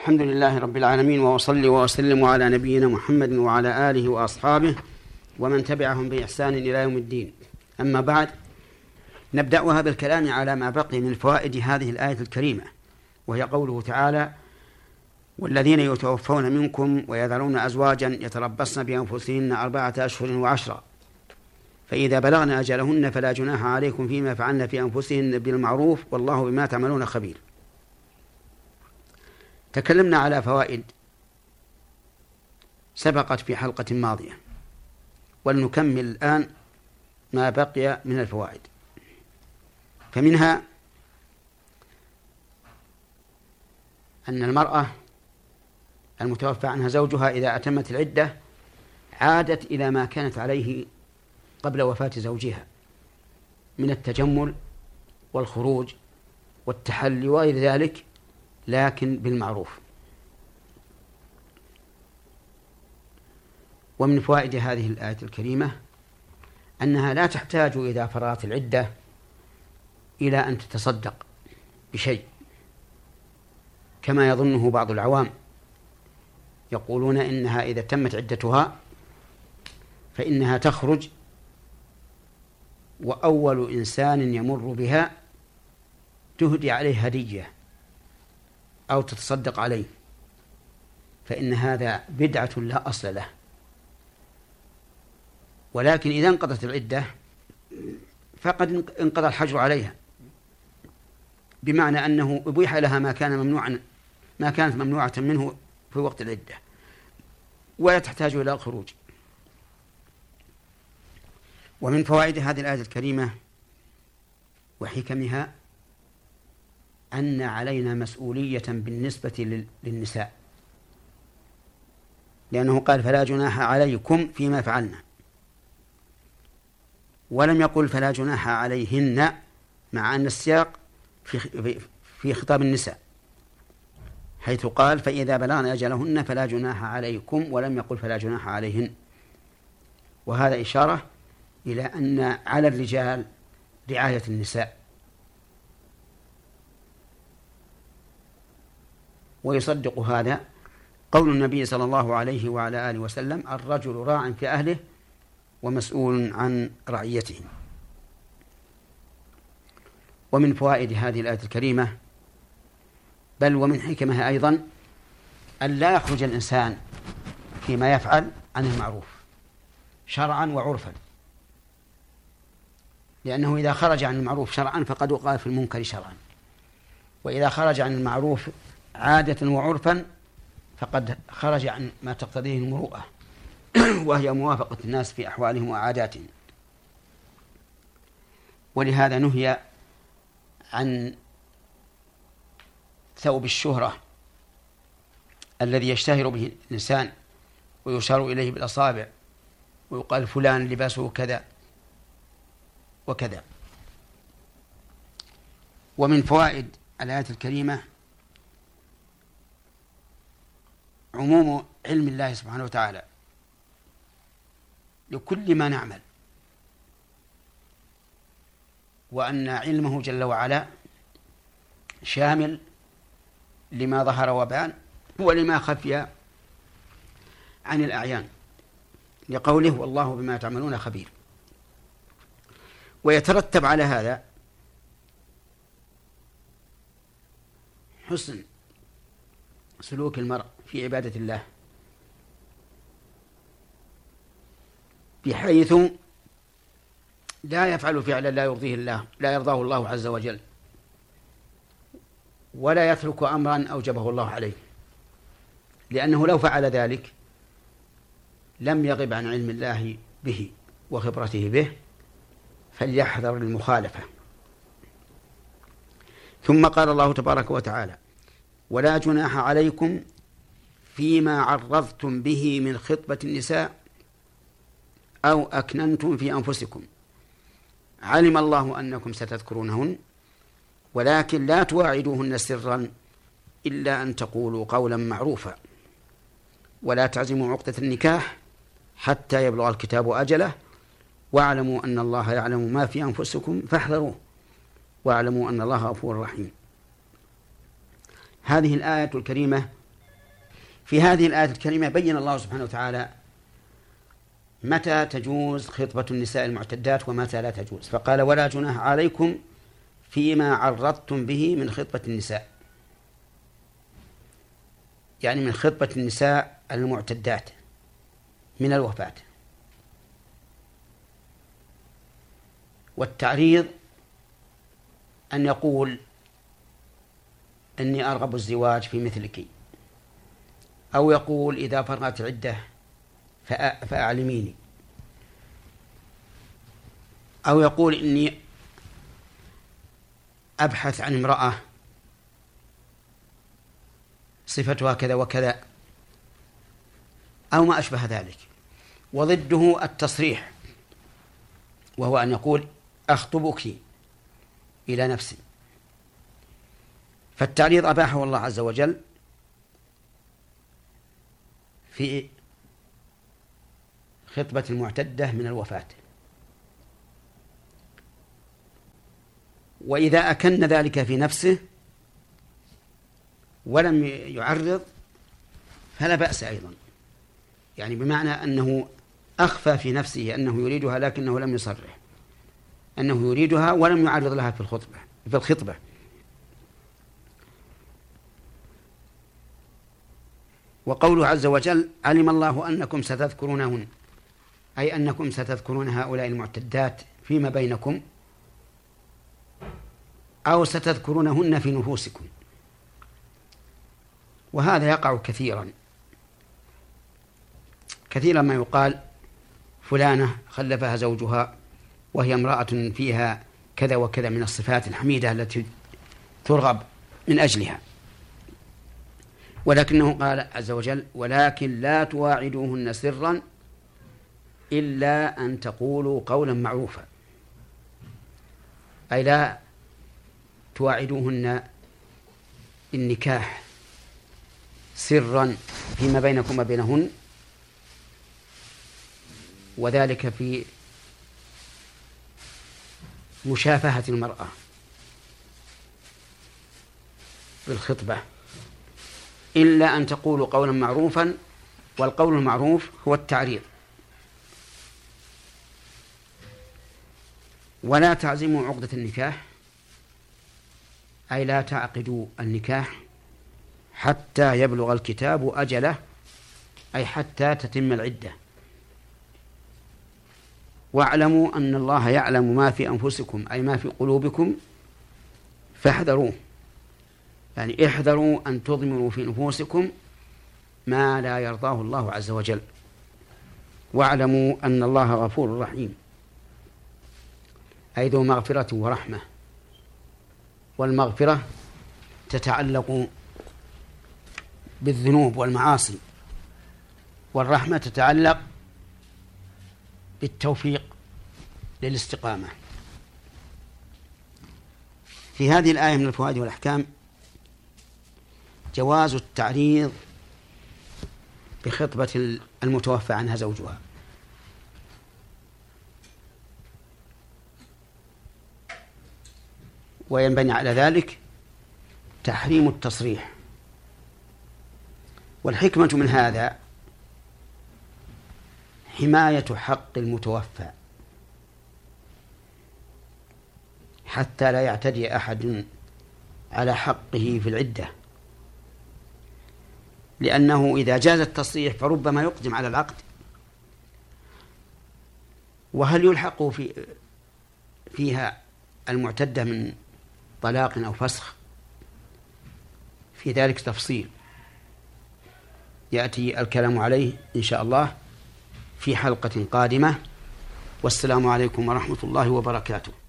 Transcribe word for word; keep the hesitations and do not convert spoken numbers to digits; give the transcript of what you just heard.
الحمد لله رب العالمين، وأصلي وأسلم على نبينا محمد وعلى آله وأصحابه ومن تبعهم بإحسان إلى يوم الدين. أما بعد، نبدأها بالكلام على ما بقي من فوائد هذه الآية الكريمة، وهي قوله تعالى: والذين يتوفون منكم ويذرون أزواجا يتربصن بأنفسهن أربعة أشهر وعشرا فإذا بلغن أجلهن فلا جناح عليكم فيما فعلن في أنفسهن بالمعروف والله بما تعملون خبير. تكلمنا على فوائد سبقت في حلقة ماضية، ولنكمل الآن ما بقي من الفوائد. فمنها أن المرأة المتوفى عنها زوجها إذا أتمت العدة عادت إلى ما كانت عليه قبل وفاة زوجها من التجمل والخروج والتحلي وغير ذلك، لكن بالمعروف. ومن فوائد هذه الآية الكريمة أنها لا تحتاج إذا فرغت العدة إلى أن تتصدق بشيء كما يظنه بعض العوام، يقولون إنها إذا تمت عدتها فإنها تخرج وأول إنسان يمر بها تهدي عليه هدية أو تتصدق عليه، فإن هذا بدعة لا أصل له. ولكن إذا انقضت العدة فقد انقضى الحجر عليها، بمعنى أنه أبيح لها ما كان ممنوعا ما كانت ممنوعة منه في وقت العدة، ولا تحتاج إلى الخروج. ومن فوائد هذه الآية الكريمة وحكمها أن علينا مسؤولية بالنسبة للنساء، لأنه قال: فلا جناح عليكم فيما فعلنا، ولم يقل فلا جناح عليهن، مع أن السياق في في خطاب النساء، حيث قال: فإذا بلغن أجلهن فلا جناح عليكم، ولم يقل فلا جناح عليهن. وهذا إشارة إلى أن على الرجال رعاية النساء. ويصدق هذا قول النبي صلى الله عليه وعلى آله وسلم: الرجل راع في أهله ومسؤول عن رعيته. ومن فوائد هذه الآية الكريمة، بل ومن حكمها أيضا، أن لا يخرج الإنسان فيما يفعل عن المعروف شرعا وعرفا، لأنه إذا خرج عن المعروف شرعا فقد وقع في المنكر شرعا، وإذا خرج عن المعروف عادة وعرفا فقد خرج عن ما تقتضيه المروءة وهي موافقة الناس في أحوالهم وعاداتهم. ولهذا نهي عن ثوب الشهرة الذي يشتهر به الإنسان ويشار إليه بالأصابع ويقال فلان لباسه كذا وكذا. ومن فوائد الآية الكريمة عموم علم الله سبحانه وتعالى لكل ما نعمل، وأن علمه جل وعلا شامل لما ظهر وبان ولما خفي عن الأعيان، لقوله: والله بما تعملون خبير. ويترتب على هذا حسن سلوك المرء في عبادة الله، بحيث لا يفعل فعلا لا يرضيه الله لا يرضاه الله عز وجل، ولا يترك أمرا أوجبه الله عليه، لأنه لو فعل ذلك لم يغب عن علم الله به وخبرته به، فليحذر المخالفة. ثم قال الله تبارك وتعالى: ولا جناح عليكم فيما عرضتم به من خطبة النساء أو أكننتم في أنفسكم علم الله أنكم ستذكرونهن ولكن لا تواعدوهن سرا إلا أن تقولوا قولا معروفا ولا تعزموا عقدة النكاح حتى يبلغ الكتاب أجله واعلموا أن الله يعلم ما في أنفسكم فاحذروه واعلموا أن الله غفور رحيم. هذه الآية الكريمة في هذه الآية الكريمة بين الله سبحانه وتعالى متى تجوز خطبة النساء المعتدات ومتى لا تجوز، فقال ولا جناح عليكم فيما عرضتم به من خطبة النساء، يعني من خطبة النساء المعتدات من الوفاة. والتعريض أن يقول إني أرغب الزواج في مثلك، أو يقول إذا فرغت عدة فأعلميني، أو يقول إني أبحث عن امرأة صفتها كذا وكذا، أو ما أشبه ذلك. وضده التصريح، وهو أن يقول أخطبك إلى نفسي. فالتعريض أباحه الله عز وجل في خطبة المعتدة من الوفاة، وإذا أكن ذلك في نفسه ولم يعرض فلا بأس أيضا، يعني بمعنى أنه أخفى في نفسه أنه يريدها لكنه لم يصرح أنه يريدها ولم يعرض لها في الخطبة في الخطبة. وقوله عز وجل علم الله أنكم ستذكرونهن، أي أنكم ستذكرون هؤلاء المعتدات فيما بينكم، أو ستذكرونهن في نفوسكم. وهذا يقع كثيرا كثيرا ما يقال فلانة خلفها زوجها وهي امرأة فيها كذا وكذا من الصفات الحميدة التي ترغب من أجلها، ولكنه قال عز وجل ولكن لا تواعدوهن سرا إلا أن تقولوا قولا معروفا، أي لا تواعدوهن النكاح سرا فيما بينكم وبينهن، وذلك في مشافهة المرأة بالخطبة، إلا أن تقولوا قولا معروفا. والقول المعروف هو التعريض. ولا تعزموا عقدة النكاح، أي لا تعقدوا النكاح حتى يبلغ الكتاب أجله، أي حتى تتم العدة. واعلموا أن الله يعلم ما في أنفسكم، أي ما في قلوبكم، فاحذروه، يعني احذروا أن تضمروا في نفوسكم ما لا يرضاه الله عز وجل. واعلموا أن الله غفور رحيم، أي ذو مغفرة ورحمة. والمغفرة تتعلق بالذنوب والمعاصي، والرحمة تتعلق بالتوفيق للاستقامة. في هذه الآية من الفوائد والأحكام جواز التعريض بخطبة المتوفى عنها زوجها، وينبني على ذلك تحريم التصريح. والحكمة من هذا حماية حق المتوفى حتى لا يعتدي أحد على حقه في العدة، لأنه إذا جاز التصريح فربما يقدم على العقد، وهل يلحق في فيها المعتدة من طلاق أو فسخ؟ في ذلك تفصيل يأتي الكلام عليه إن شاء الله في حلقة قادمة. والسلام عليكم ورحمة الله وبركاته.